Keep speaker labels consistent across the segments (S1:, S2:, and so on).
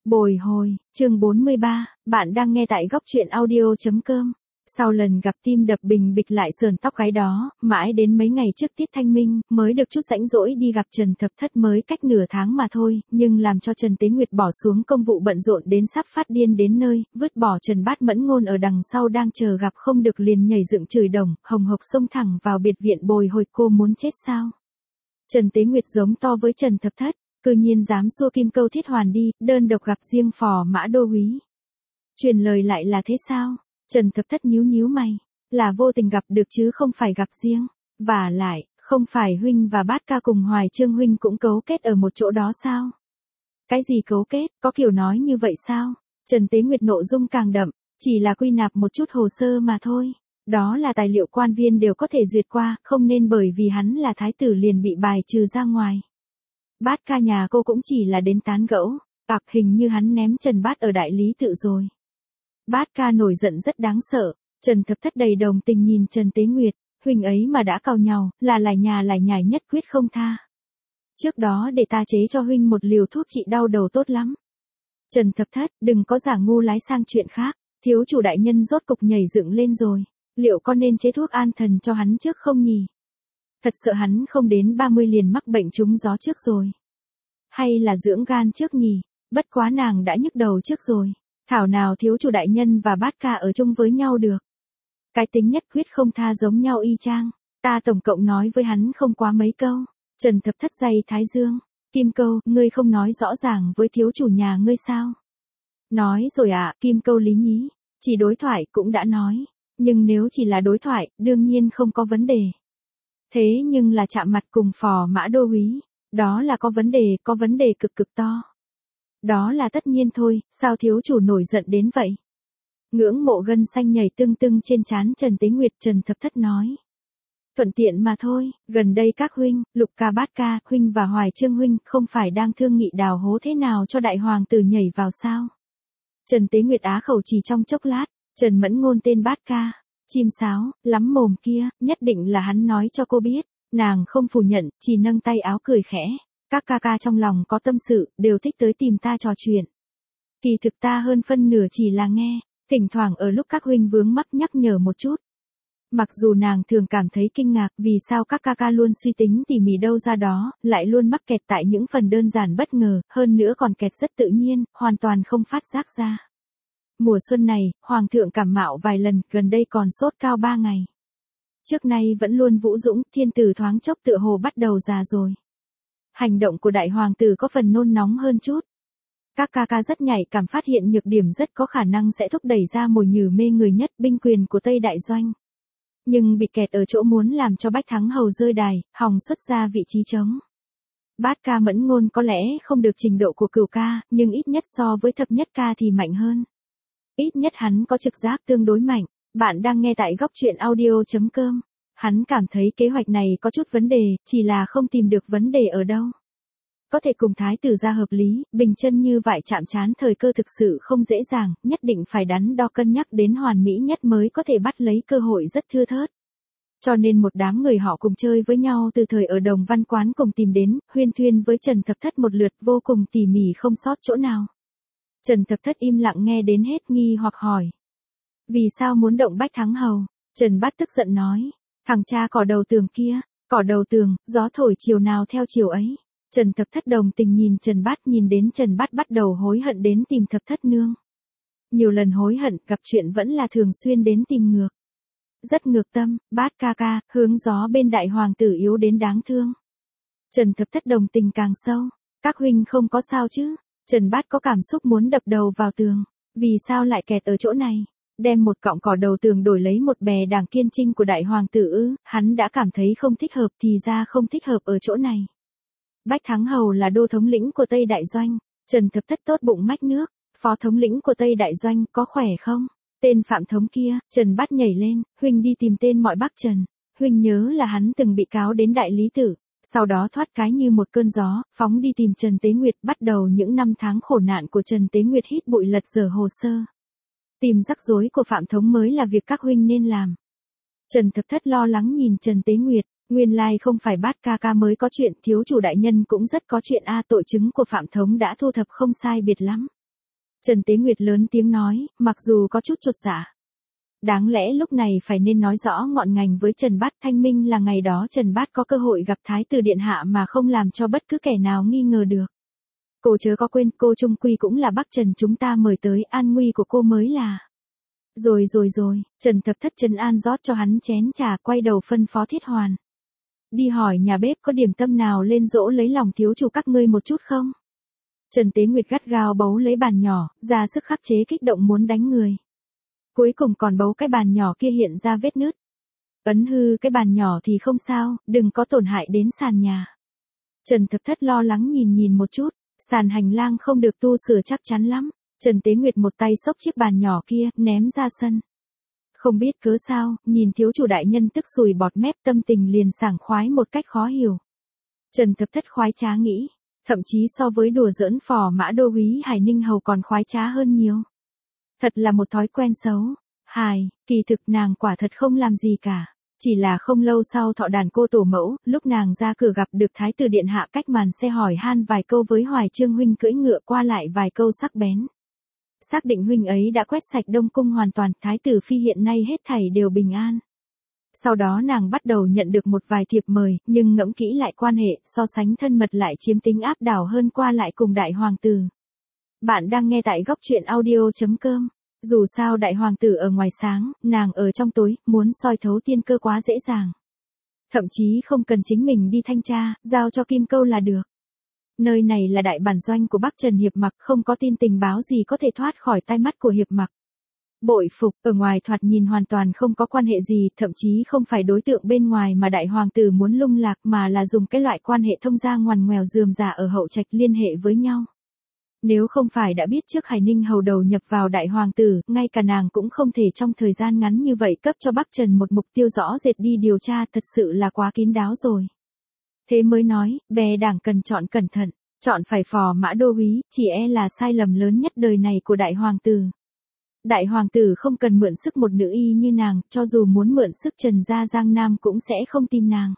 S1: Bồi hồi, chương 43, bạn đang nghe tại góc truyện audio.com. Sau lần gặp tim đập bình bịch lại sờn tóc gáy đó, mãi đến mấy ngày trước tiết thanh minh, mới được chút rãnh rỗi đi gặp Trần Thập Thất mới cách nửa tháng mà thôi, nhưng làm cho Trần Tế Nguyệt bỏ xuống công vụ bận rộn đến sắp phát điên đến nơi, vứt bỏ Trần Bát Mẫn Ngôn ở đằng sau đang chờ gặp không được liền nhảy dựng chửi đồng, hồng hộc xông thẳng vào biệt viện bồi hồi cô muốn chết sao. Trần Tế Nguyệt giống to với Trần Thập Thất. Cư nhiên dám xua Kim Câu Thiết Hoàn đi, đơn độc gặp riêng Phò Mã Đô úy. Truyền lời lại là thế sao? Trần Thập Thất nhíu nhíu mày, là vô tình gặp được chứ không phải gặp riêng. Và lại, không phải huynh và Bát Ca cùng Hoài Trương huynh cũng cấu kết ở một chỗ đó sao? Cái gì cấu kết, có kiểu nói như vậy sao? Trần Tế Nguyệt nội dung càng đậm, chỉ là quy nạp một chút hồ sơ mà thôi. Đó là tài liệu quan viên đều có thể duyệt qua, không nên bởi vì hắn là thái tử liền bị bài trừ ra ngoài. Bát Ca nhà cô cũng chỉ là đến tán gẫu, hình như hắn ném Trần Bát ở đại lý tự rồi. Bát Ca nổi giận rất đáng sợ, Trần Thập Thất đầy đồng tình nhìn Trần Tế Nguyệt, huynh ấy mà đã cào nhau, là lải nhải nhất quyết không tha. Trước đó để ta chế cho huynh một liều thuốc trị đau đầu tốt lắm. Trần Thập Thất, đừng có giả ngu lái sang chuyện khác, thiếu chủ đại nhân rốt cục nhảy dựng lên rồi, liệu con nên chế thuốc an thần cho hắn trước không nhỉ? Thật sợ hắn không đến 30 liền mắc bệnh trúng gió trước rồi. Hay là dưỡng gan trước nhỉ, bất quá nàng đã nhức đầu trước rồi. Thảo nào thiếu chủ đại nhân và Bát Ca ở chung với nhau được. Cái tính nhất quyết không tha giống nhau y chang. Ta tổng cộng nói với hắn không quá mấy câu. Trần Thập Thất dày thái dương. Kim Câu, ngươi không nói rõ ràng với thiếu chủ nhà ngươi sao? Nói rồi ạ, Kim Câu lý nhí. Chỉ đối thoại cũng đã nói. Nhưng nếu chỉ là đối thoại, đương nhiên không có vấn đề. Thế nhưng là chạm mặt cùng Phò Mã Đô úy, đó là có vấn đề cực cực to. Đó là tất nhiên thôi, sao thiếu chủ nổi giận đến vậy? Ngưỡng mộ gân xanh nhảy tưng tưng trên trán Trần Tế Nguyệt. Trần Thập Thất nói. Thuận tiện mà thôi, gần đây các huynh, Lục Ca Bát Ca, huynh và Hoài Trương huynh không phải đang thương nghị đào hố thế nào cho đại hoàng tử nhảy vào sao? Trần Tế Nguyệt á khẩu chỉ trong chốc lát, Trần Mẫn Ngôn tên Bát Ca. Chim sáo, lắm mồm kia, nhất định là hắn nói cho cô biết, nàng không phủ nhận, chỉ nâng tay áo cười khẽ. Các ca ca trong lòng có tâm sự, đều thích tới tìm ta trò chuyện. Kỳ thực ta hơn phân nửa chỉ là nghe, thỉnh thoảng ở lúc các huynh vướng mắc nhắc nhở một chút. Mặc dù nàng thường cảm thấy kinh ngạc vì sao các ca ca luôn suy tính tỉ mỉ đâu ra đó, lại luôn mắc kẹt tại những phần đơn giản bất ngờ, hơn nữa còn kẹt rất tự nhiên, hoàn toàn không phát giác ra. Mùa xuân này, Hoàng thượng cảm mạo vài lần, gần đây còn sốt cao 3 ngày. Trước nay vẫn luôn vũ dũng, thiên tử thoáng chốc tựa hồ bắt đầu già rồi. Hành động của đại hoàng tử có phần nôn nóng hơn chút. Các ca ca rất nhạy cảm phát hiện nhược điểm rất có khả năng sẽ thúc đẩy ra mồi nhử mê người nhất binh quyền của Tây Đại Doanh. Nhưng bị kẹt ở chỗ muốn làm cho Bách Thắng Hầu rơi đài, hòng xuất ra vị trí trống. Bát Ca Mẫn Ngôn có lẽ không được trình độ của Cửu Ca, nhưng ít nhất so với Thập Nhất Ca thì mạnh hơn. Ít nhất hắn có trực giác tương đối mạnh. Bạn đang nghe tại góc truyện audio.com. Hắn cảm thấy kế hoạch này có chút vấn đề, chỉ là không tìm được vấn đề ở đâu. Có thể cùng thái tử ra hợp lý, bình chân như vậy chạm trán thời cơ thực sự không dễ dàng, nhất định phải đắn đo cân nhắc đến hoàn mỹ nhất mới có thể bắt lấy cơ hội rất thưa thớt. Cho nên một đám người họ cùng chơi với nhau từ thời ở Đồng Văn Quán cùng tìm đến, huyên thuyên với Trần Thập Thất một lượt vô cùng tỉ mỉ không sót chỗ nào. Trần Thập Thất im lặng nghe đến hết nghi hoặc hỏi. Vì sao muốn động Bách Thắng Hầu? Trần Bát tức giận nói. Thằng cha cỏ đầu tường kia, cỏ đầu tường, gió thổi chiều nào theo chiều ấy. Trần Thập Thất đồng tình nhìn Trần Bát, nhìn đến Trần Bát bắt đầu hối hận đến tìm Thập Thất nương. Nhiều lần hối hận, gặp chuyện vẫn là thường xuyên đến tìm ngược. Rất ngược tâm, Bát ca ca, hướng gió bên đại hoàng tử yếu đến đáng thương. Trần Thập Thất đồng tình càng sâu. Các huynh không có sao chứ? Trần Bát có cảm xúc muốn đập đầu vào tường. Vì sao lại kẹt ở chỗ này? Đem một cọng cỏ đầu tường đổi lấy một bè đảng kiên trinh của đại hoàng tử ư? Hắn đã cảm thấy không thích hợp thì ra không thích hợp ở chỗ này. Bách Thắng Hầu là đô thống lĩnh của Tây Đại Doanh. Trần Thập Thất tốt bụng mách nước. Phó thống lĩnh của Tây Đại Doanh có khỏe không? Tên Phạm Thống kia, Trần Bát nhảy lên, huynh đi tìm tên mọi Bắc Trần. Huynh nhớ là hắn từng bị cáo đến đại lý tự. Sau đó thoát cái như một cơn gió, phóng đi tìm Trần Tế Nguyệt, bắt đầu những năm tháng khổ nạn của Trần Tế Nguyệt hít bụi lật dở hồ sơ. Tìm rắc rối của Phạm Thống mới là việc các huynh nên làm. Trần Thập Thất lo lắng nhìn Trần Tế Nguyệt, nguyên lai không phải Bát ca ca mới có chuyện, thiếu chủ đại nhân cũng rất có chuyện a, tội chứng của Phạm Thống đã thu thập không sai biệt lắm. Trần Tế Nguyệt lớn tiếng nói, mặc dù có chút chột dạ. Đáng lẽ lúc này phải nên nói rõ ngọn ngành với Trần Bát. Thanh minh là ngày đó Trần Bát có cơ hội gặp Thái tử Điện Hạ mà không làm cho bất cứ kẻ nào nghi ngờ được. Cô chớ có quên, cô trung quy cũng là bác Trần chúng ta mời tới, an nguy của cô mới là. Rồi, Trần Thập Thất trấn an rót cho hắn chén trà, quay đầu phân phó Thiết Hoàn. Đi hỏi nhà bếp có điểm tâm nào lên dỗ lấy lòng thiếu chủ các ngươi một chút không? Trần Tế Nguyệt gắt gao bấu lấy bàn nhỏ, ra sức khắc chế kích động muốn đánh người. Cuối cùng còn bấu cái bàn nhỏ kia hiện ra vết nứt. Ấn hư cái bàn nhỏ thì không sao, đừng có tổn hại đến sàn nhà. Trần Thập Thất lo lắng nhìn một chút, sàn hành lang không được tu sửa chắc chắn lắm. Trần Tế Nguyệt một tay xốc chiếc bàn nhỏ kia, ném ra sân. Không biết cớ sao, nhìn thiếu chủ đại nhân tức sùi bọt mép, tâm tình liền sảng khoái một cách khó hiểu. Trần Thập Thất khoái trá nghĩ, thậm chí so với đùa giỡn Phò Mã Đô úy Hải Ninh Hầu còn khoái trá hơn nhiều. Thật là một thói quen xấu. Kỳ thực nàng quả thật không làm gì cả. Chỉ là không lâu sau thọ đàn cô tổ mẫu, lúc nàng ra cửa gặp được Thái tử Điện Hạ cách màn xe hỏi han vài câu với Hoài Trương huynh cưỡi ngựa qua lại vài câu sắc bén. Xác định huynh ấy đã quét sạch Đông Cung hoàn toàn, Thái tử Phi hiện nay hết thảy đều bình an. Sau đó nàng bắt đầu nhận được một vài thiệp mời, nhưng ngẫm kỹ lại quan hệ, so sánh thân mật lại chiếm tính áp đảo hơn qua lại cùng đại hoàng tử. Bạn đang nghe tại góc truyện audio.com. Dù sao đại hoàng tử ở ngoài sáng, nàng ở trong tối, muốn soi thấu tiên cơ quá dễ dàng. Thậm chí không cần chính mình đi thanh tra, giao cho Kim Câu là được. Nơi này là đại bản doanh của Bắc Trần Hiệp Mặc, không có tin tình báo gì có thể thoát khỏi tai mắt của Hiệp Mặc. Bội phục, ở ngoài thoạt nhìn hoàn toàn không có quan hệ gì, thậm chí không phải đối tượng bên ngoài mà đại hoàng tử muốn lung lạc mà là dùng cái loại quan hệ thông gia ngoằn ngoèo rườm rà ở hậu trạch liên hệ với nhau. Nếu không phải đã biết trước Hải Ninh Hầu đầu nhập vào đại hoàng tử, ngay cả nàng cũng không thể trong thời gian ngắn như vậy cấp cho Bắc Trần một mục tiêu rõ rệt đi điều tra, thật sự là quá kín đáo rồi. Thế mới nói, bè đảng cần chọn cẩn thận, chọn phải Phò Mã Đô úy, chỉ e là sai lầm lớn nhất đời này của đại hoàng tử. Đại hoàng tử không cần mượn sức một nữ y như nàng, cho dù muốn mượn sức Trần gia Giang Nam cũng sẽ không tin nàng.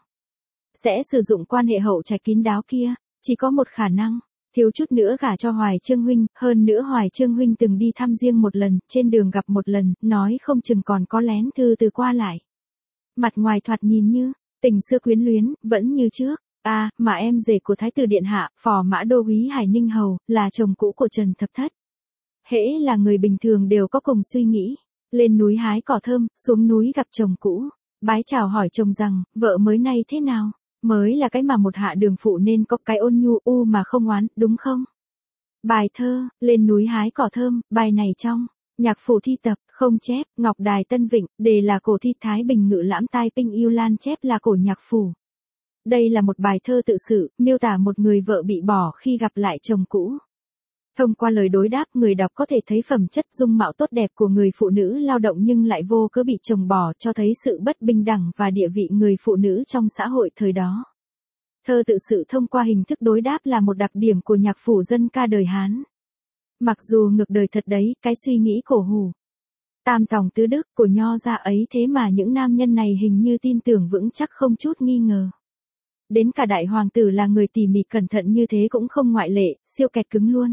S1: Sẽ sử dụng quan hệ hậu trạch kín đáo kia, chỉ có một khả năng, thiếu chút nữa gả cho Hoài Trương huynh, hơn nữa Hoài Trương huynh từng đi thăm riêng một lần, trên đường gặp một lần, nói không chừng còn có lén thư từ qua lại. Mặt ngoài thoạt nhìn như tình xưa quyến luyến, vẫn như trước. Mà em rể của Thái tử Điện Hạ, Phò Mã Đô úy Hải Ninh Hầu, là chồng cũ của Trần Thập Thất. Hễ là người bình thường đều có cùng suy nghĩ. Lên núi hái cỏ thơm, xuống núi gặp chồng cũ. Bái chào hỏi chồng rằng, vợ mới nay thế nào? Mới là cái mà một hạ đường phụ nên có, cái ôn nhu mà không oán, đúng không? Bài thơ, lên núi hái cỏ thơm, bài này trong nhạc phủ thi tập, không chép, Ngọc Đài Tân Vịnh, đề là cổ thi Thái Bình Ngự Lãm Tai Pinh Yêu Lan, chép là cổ nhạc phủ. Đây là một bài thơ tự sự, miêu tả một người vợ bị bỏ khi gặp lại chồng cũ. Thông qua lời đối đáp, người đọc có thể thấy phẩm chất dung mạo tốt đẹp của người phụ nữ lao động nhưng lại vô cớ bị chồng bỏ, cho thấy sự bất bình đẳng và địa vị người phụ nữ trong xã hội thời đó. Thơ tự sự thông qua hình thức đối đáp là một đặc điểm của nhạc phủ dân ca đời Hán. Mặc dù ngược đời thật đấy, cái suy nghĩ cổ hủ tam tòng tứ đức của Nho gia ấy, thế mà những nam nhân này hình như tin tưởng vững chắc không chút nghi ngờ. Đến cả đại hoàng tử là người tỉ mỉ cẩn thận như thế cũng không ngoại lệ, siêu kẹt cứng luôn.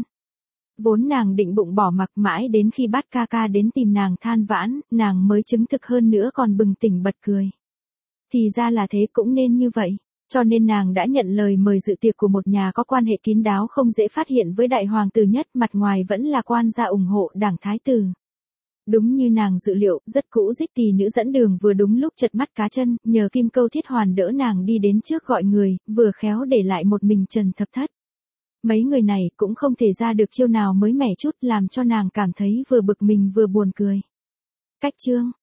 S1: Vốn nàng định bụng bỏ mặc, mãi đến khi Bát ca ca đến tìm nàng than vãn, nàng mới chứng thực, hơn nữa còn bừng tỉnh bật cười. Thì ra là thế, cũng nên như vậy. Cho nên nàng đã nhận lời mời dự tiệc của một nhà có quan hệ kín đáo không dễ phát hiện với đại hoàng tử nhất, mặt ngoài vẫn là quan gia ủng hộ đảng thái tử. Đúng như nàng dự liệu, rất cũ dích tỳ nữ dẫn đường vừa đúng lúc chật mắt cá chân, nhờ Kim Câu Thiết Hoàn đỡ nàng đi đến trước gọi người, vừa khéo để lại một mình Trần Thập Thất. Mấy người này cũng không thể ra được chiêu nào mới mẻ chút, làm cho nàng cảm thấy vừa bực mình vừa buồn cười. Cách chương